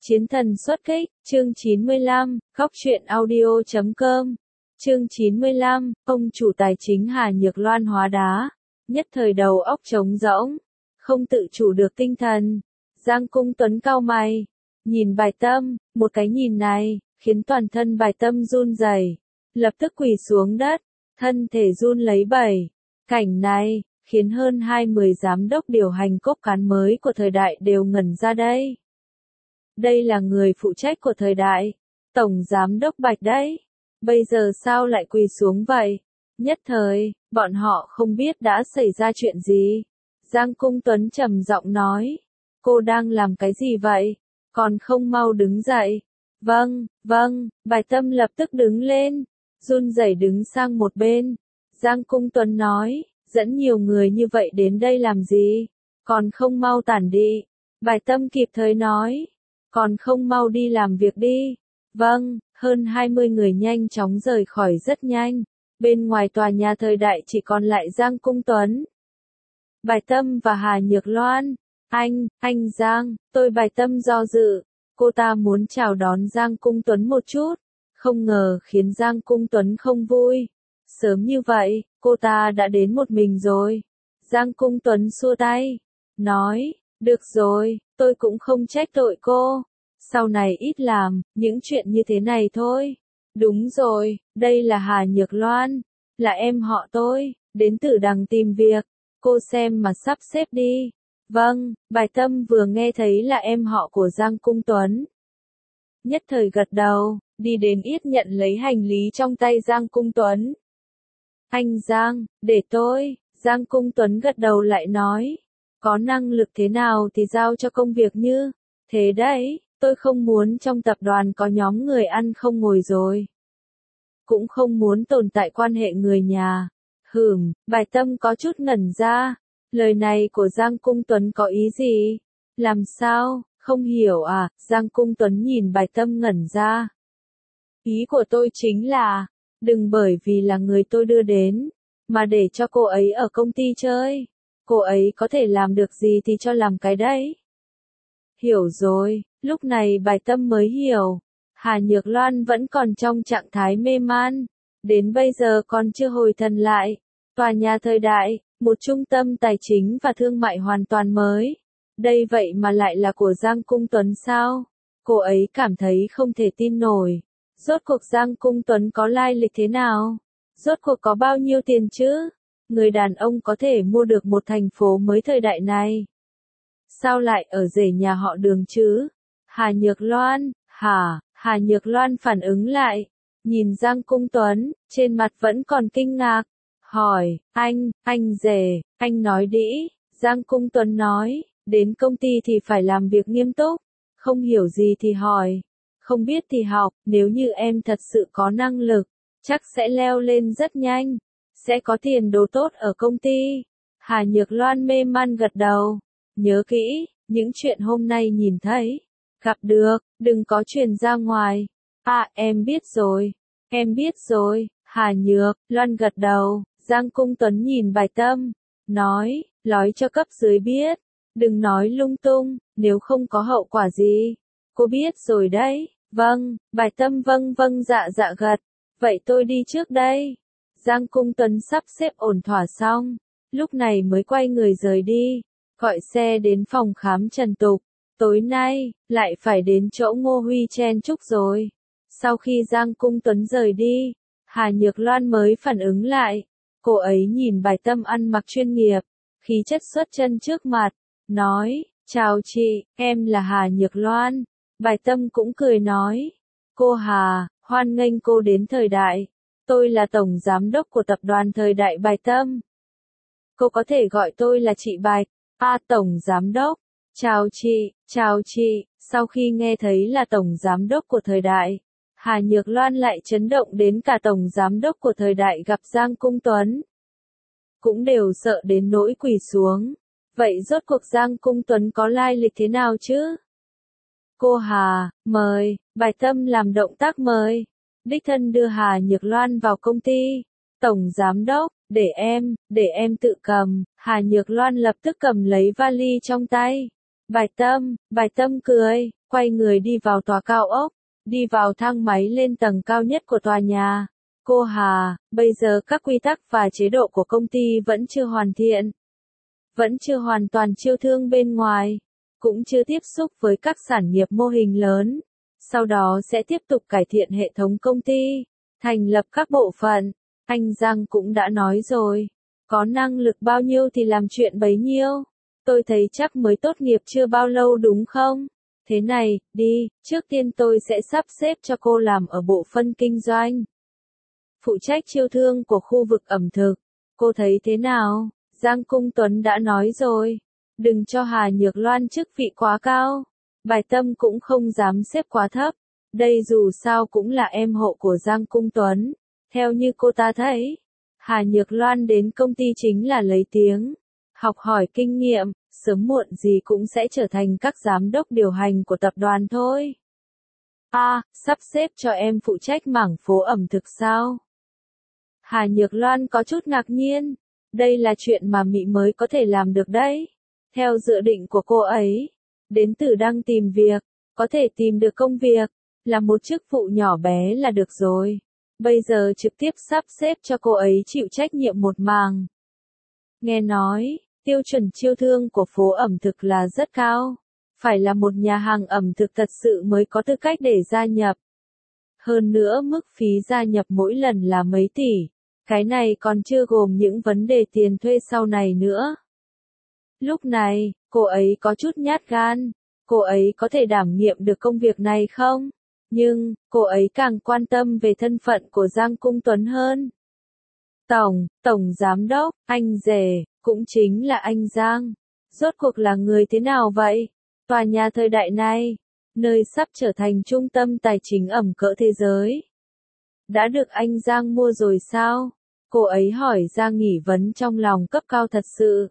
Chiến thần xuất kích, chương 95, góc truyện audio.com. Chương 95, ông chủ tài chính Hà Nhược Loan hóa đá, nhất thời đầu óc trống rỗng, không tự chủ được tinh thần. Giang Cung Tuấn cau mày, nhìn Bài Tâm, một cái nhìn này, khiến toàn thân Bài Tâm run rẩy, lập tức quỳ xuống đất, thân thể run lấy bẩy. Cảnh này, khiến hơn 20 giám đốc điều hành cốt cán mới của thời đại đều ngẩn ra đây. Đây là người phụ trách của thời đại, Tổng Giám đốc Bạch đấy. Bây giờ sao lại quỳ xuống vậy? Nhất thời, bọn họ không biết đã xảy ra chuyện gì. Giang Cung Tuấn trầm giọng nói, cô đang làm cái gì vậy? Còn không mau đứng dậy. Vâng, Bài Tâm lập tức đứng lên, run rẩy đứng sang một bên. Giang Cung Tuấn nói, dẫn nhiều người như vậy đến đây làm gì? Còn không mau tản đi. Bài Tâm kịp thời nói, còn không mau đi làm việc đi. Vâng, hơn 20 người nhanh chóng rời khỏi rất nhanh. Bên ngoài tòa nhà thời đại chỉ còn lại Giang Cung Tuấn, Bài Tâm và Hà Nhược Loan. Anh Giang, tôi Bài Tâm do dự. Cô ta muốn chào đón Giang Cung Tuấn một chút, không ngờ khiến Giang Cung Tuấn không vui. Sớm như vậy, cô ta đã đến một mình rồi. Giang Cung Tuấn xua tay, nói, được rồi, tôi cũng không trách tội cô. Sau này ít làm, những chuyện như thế này thôi. Đúng rồi, đây là Hà Nhược Loan, là em họ tôi, đến Tử Đằng tìm việc. Cô xem mà sắp xếp đi. Vâng, Bài Tâm vừa nghe thấy là em họ của Giang Cung Tuấn, nhất thời gật đầu, đi đến yết nhận lấy hành lý trong tay Giang Cung Tuấn. Anh Giang, để tôi. Giang Cung Tuấn gật đầu lại nói, có năng lực thế nào thì giao cho công việc như thế đấy. Tôi không muốn trong tập đoàn có nhóm người ăn không ngồi rồi. Cũng không muốn tồn tại quan hệ người nhà. Bài Tâm có chút ngẩn ra. Lời này của Giang Cung Tuấn có ý gì? Làm sao, không hiểu à? Giang Cung Tuấn nhìn Bài Tâm ngẩn ra. Ý của tôi chính là, đừng bởi vì là người tôi đưa đến, mà để cho cô ấy ở công ty chơi. Cô ấy có thể làm được gì thì cho làm cái đấy. Hiểu rồi, lúc này Bài Tâm mới hiểu. Hà Nhược Loan vẫn còn trong trạng thái mê man, đến bây giờ còn chưa hồi thần lại. Tòa nhà thời đại, một trung tâm tài chính và thương mại hoàn toàn mới. Đây vậy mà lại là của Giang Cung Tuấn sao? Cô ấy cảm thấy không thể tin nổi. Rốt cuộc Giang Cung Tuấn có lai lịch thế nào? Rốt cuộc có bao nhiêu tiền chứ? Người đàn ông có thể mua được một thành phố mới thời đại này. Sao lại ở rể nhà họ Đường chứ? Hà Nhược Loan, Hà Nhược Loan phản ứng lại, nhìn Giang Cung Tuấn, trên mặt vẫn còn kinh ngạc, hỏi, anh rể, anh nói đi. Giang Cung Tuấn nói, đến công ty thì phải làm việc nghiêm túc, không hiểu gì thì hỏi, không biết thì học, nếu như em thật sự có năng lực, chắc sẽ leo lên rất nhanh, sẽ có tiền đồ tốt ở công ty. Hà Nhược Loan mê man gật đầu, nhớ kỹ, những chuyện hôm nay nhìn thấy, gặp được, đừng có truyền ra ngoài. Em biết rồi. Hà Nhược Loan gật đầu. Giang Cung Tuấn nhìn Bài Tâm, nói, nói cho cấp dưới biết, đừng nói lung tung, nếu không có hậu quả gì. Cô biết rồi đấy. Vâng, Bài Tâm vâng dạ gật. Vậy tôi đi trước đây. Giang Cung Tuấn sắp xếp ổn thỏa xong, lúc này mới quay người rời đi, gọi xe đến phòng khám Trần Tục. Tối nay, lại phải đến chỗ Ngô Huy chen chúc rồi. Sau khi Giang Cung Tuấn rời đi, Hà Nhược Loan mới phản ứng lại. Cô ấy nhìn Bài Tâm ăn mặc chuyên nghiệp, khí chất xuất chân trước mặt, nói, chào chị, em là Hà Nhược Loan. Bài Tâm cũng cười nói, cô Hà, hoan nghênh cô đến thời đại. Tôi là Tổng Giám đốc của tập đoàn thời đại Bài Tâm. Cô có thể gọi tôi là chị Bạch. Tổng Giám đốc. Chào chị. Sau khi nghe thấy là Tổng Giám đốc của thời đại, Hà Nhược Loan lại chấn động đến cả Tổng Giám đốc của thời đại gặp Giang Cung Tuấn, cũng đều sợ đến nỗi quỳ xuống. Vậy rốt cuộc Giang Cung Tuấn có lai lịch thế nào chứ? Cô Hà, mời. Bài Tâm làm động tác mời, đích thân đưa Hà Nhược Loan vào công ty. Tổng Giám đốc, để em tự cầm. Hà Nhược Loan lập tức cầm lấy vali trong tay, Bài tâm cười, quay người đi vào tòa cao ốc, đi vào thang máy lên tầng cao nhất của tòa nhà. Cô Hà, bây giờ các quy tắc và chế độ của công ty vẫn chưa hoàn thiện. Vẫn chưa hoàn toàn chiêu thương bên ngoài, cũng chưa tiếp xúc với các sản nghiệp mô hình lớn. Sau đó sẽ tiếp tục cải thiện hệ thống công ty, thành lập các bộ phận. Anh Giang cũng đã nói rồi, có năng lực bao nhiêu thì làm chuyện bấy nhiêu. Tôi thấy chắc mới tốt nghiệp chưa bao lâu đúng không? Thế này, đi, trước tiên tôi sẽ sắp xếp cho cô làm ở bộ phận kinh doanh. Phụ trách chiêu thương của khu vực ẩm thực. Cô thấy thế nào? Giang Cung Tuấn đã nói rồi. Đừng cho Hà Nhược Loan chức vị quá cao. Bài Tâm cũng không dám xếp quá thấp. Đây dù sao cũng là em hộ của Giang Cung Tuấn. Theo như cô ta thấy, Hà Nhược Loan đến công ty chính là lấy tiếng, học hỏi kinh nghiệm, sớm muộn gì cũng sẽ trở thành các giám đốc điều hành của tập đoàn thôi. Sắp xếp cho em phụ trách mảng phố ẩm thực sao? Hà Nhược Loan có chút ngạc nhiên. Đây là chuyện mà Mỹ mới có thể làm được đấy. Theo dự định của cô ấy, đến từ đang tìm việc, có thể tìm được công việc, là một chức vụ nhỏ bé là được rồi. Bây giờ trực tiếp sắp xếp cho cô ấy chịu trách nhiệm một mảng. Nghe nói, tiêu chuẩn chiêu thương của phố ẩm thực là rất cao. Phải là một nhà hàng ẩm thực thật sự mới có tư cách để gia nhập. Hơn nữa mức phí gia nhập mỗi lần là mấy tỷ. Cái này còn chưa gồm những vấn đề tiền thuê sau này nữa. Lúc này, cô ấy có chút nhát gan. Cô ấy có thể đảm nhiệm được công việc này không? Nhưng, cô ấy càng quan tâm về thân phận của Giang Cung Tuấn hơn. Tổng giám đốc, anh rể, cũng chính là anh Giang. Rốt cuộc là người thế nào vậy? Tòa nhà thời đại này, nơi sắp trở thành trung tâm tài chính ẩm cỡ thế giới. Đã được anh Giang mua rồi sao? Cô ấy hỏi ra nghi vấn trong lòng cấp cao thật sự.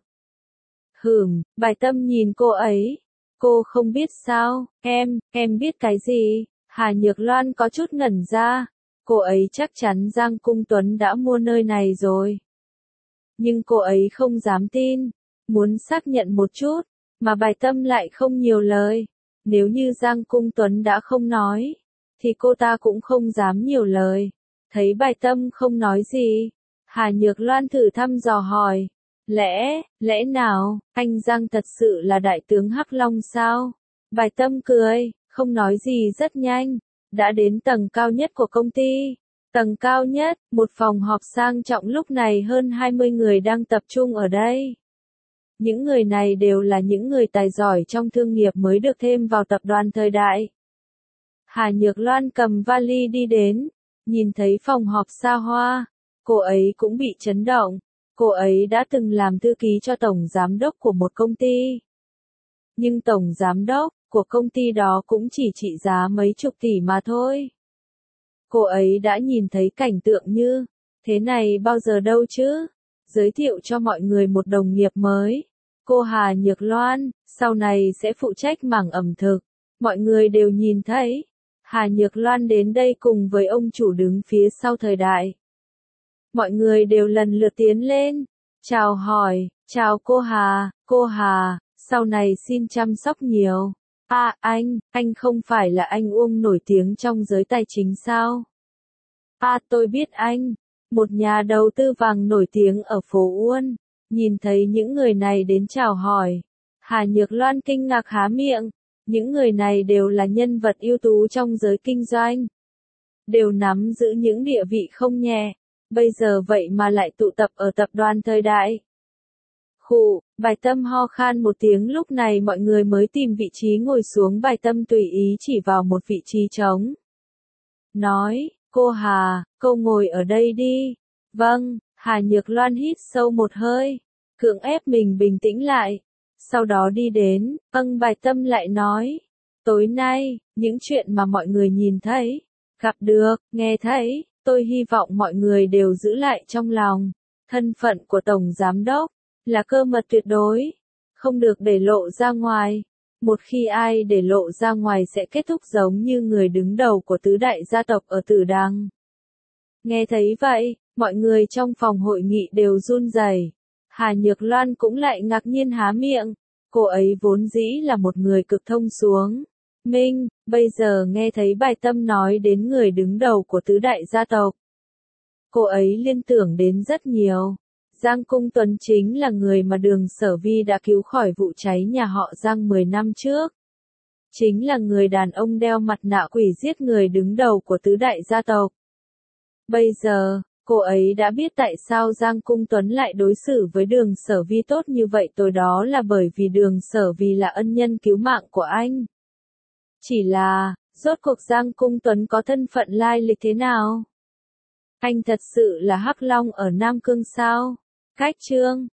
Bài Tâm nhìn cô ấy. Cô không biết sao, em biết cái gì? Hà Nhược Loan có chút ngẩn ra. Cô ấy chắc chắn Giang Cung Tuấn đã mua nơi này rồi. Nhưng cô ấy không dám tin. Muốn xác nhận một chút, mà Bài Tâm lại không nhiều lời. Nếu như Giang Cung Tuấn đã không nói, thì cô ta cũng không dám nhiều lời. Thấy Bài Tâm không nói gì, Hà Nhược Loan thử thăm dò hỏi. Lẽ nào, anh Giang thật sự là đại tướng Hắc Long sao? Bài Tâm cười, không nói gì rất nhanh. Đã đến tầng cao nhất của công ty. Tầng cao nhất, một phòng họp sang trọng lúc này hơn 20 người đang tập trung ở đây. Những người này đều là những người tài giỏi trong thương nghiệp mới được thêm vào tập đoàn thời đại. Hà Nhược Loan cầm vali đi đến, nhìn thấy phòng họp xa hoa, cô ấy cũng bị chấn động. Cô ấy đã từng làm thư ký cho tổng giám đốc của một công ty. Nhưng tổng giám đốc của công ty đó cũng chỉ trị giá mấy chục tỷ mà thôi. Cô ấy đã nhìn thấy cảnh tượng như thế này bao giờ đâu chứ? Giới thiệu cho mọi người một đồng nghiệp mới. Cô Hà Nhược Loan, sau này sẽ phụ trách mảng ẩm thực. Mọi người đều nhìn thấy. Hà Nhược Loan đến đây cùng với ông chủ đứng phía sau thời đại. Mọi người đều lần lượt tiến lên. Chào hỏi, chào cô Hà, sau này xin chăm sóc nhiều. Anh không phải là anh Uông nổi tiếng trong giới tài chính sao? Tôi biết anh, một nhà đầu tư vàng nổi tiếng ở phố Uôn. Nhìn thấy những người này đến chào hỏi, Hà Nhược Loan kinh ngạc há miệng. Những người này đều là nhân vật ưu tú trong giới kinh doanh. Đều nắm giữ những địa vị không nhẹ. Bây giờ vậy mà lại tụ tập ở tập đoàn thời đại. Bài Tâm ho khan một tiếng, lúc này mọi người mới tìm vị trí ngồi xuống. Bài Tâm tùy ý chỉ vào một vị trí trống. Nói, cô Hà, cô ngồi ở đây đi. Vâng, Hà Nhược Loan hít sâu một hơi, cưỡng ép mình bình tĩnh lại. Sau đó đi đến, Bài Tâm lại nói. Tối nay, những chuyện mà mọi người nhìn thấy, gặp được, nghe thấy, tôi hy vọng mọi người đều giữ lại trong lòng. Thân phận của Tổng Giám Đốc là cơ mật tuyệt đối, không được để lộ ra ngoài. Một khi ai để lộ ra ngoài sẽ kết thúc giống như người đứng đầu của tứ đại gia tộc ở Tử Đằng. Nghe thấy vậy, mọi người trong phòng hội nghị đều run rẩy. Hà Nhược Loan cũng lại ngạc nhiên há miệng. Cô ấy vốn dĩ là một người cực thông xuống. Minh, bây giờ nghe thấy bài tâm nói đến người đứng đầu của tứ đại gia tộc. Cô ấy liên tưởng đến rất nhiều. Giang Cung Tuấn chính là người mà Đường Sở Vi đã cứu khỏi vụ cháy nhà họ Giang 10 năm trước. Chính là người đàn ông đeo mặt nạ quỷ giết người đứng đầu của tứ đại gia tộc. Bây giờ, cô ấy đã biết tại sao Giang Cung Tuấn lại đối xử với Đường Sở Vi tốt như vậy, tối đó là bởi vì Đường Sở Vi là ân nhân cứu mạng của anh. Chỉ là, rốt cuộc Giang Cung Tuấn có thân phận lai lịch thế nào? Anh thật sự là Hắc Long ở Nam Cương sao? Cách chương